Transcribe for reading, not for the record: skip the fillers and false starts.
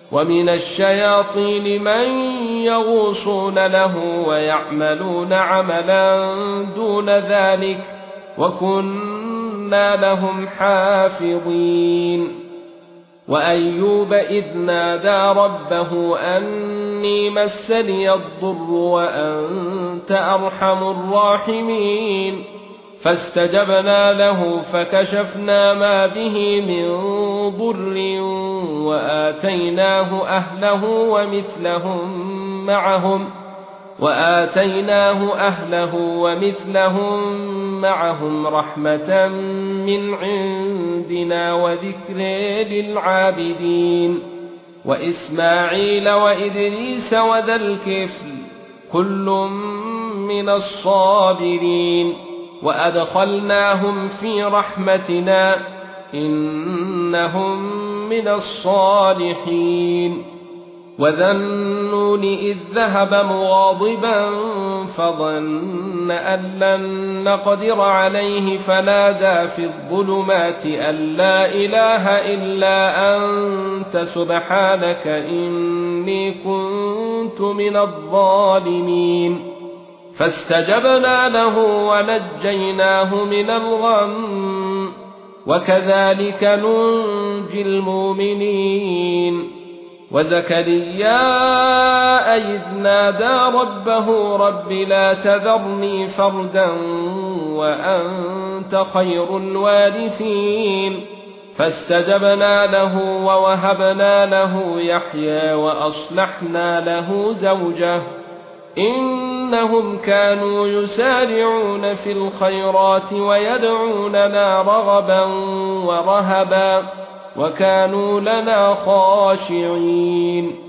ومن الشياطين من يغوصون له ويعملون عملا دون ذلك وكنا لهم حافظين. وأيوب إذ نادى ربه أني مسني الضر وأنت أرحم الراحمين فاستجبنا له فكشفنا ما به من ضر وآتيناه أهله ومثلهم معهم رحمة من عندنا وذكر للعابدين. وإسماعيل وإدريس وذا الكفل كل من الصابرين وأدخلناهم في رحمتنا إنهم من الصالحين. وذا النون إذ ذهب مغاضبا فظن أن لن نقدر عليه فنادى في الظلمات أن لا إله إلا أنت سبحانك إني كنت من الظالمين فاستجبنا له ونجيناه من الغم وكذلك ننجي المؤمنين. وزكريا إذ نادى ربه رب لا تذرني فردا وأنت خير الوارثين فاستجبنا له ووهبنا له يحيى وأصلحنا له زوجه إنهم كانوا يسارعون في الخيرات ويدعوننا رغبا ورهبا وكانوا لنا خاشعين.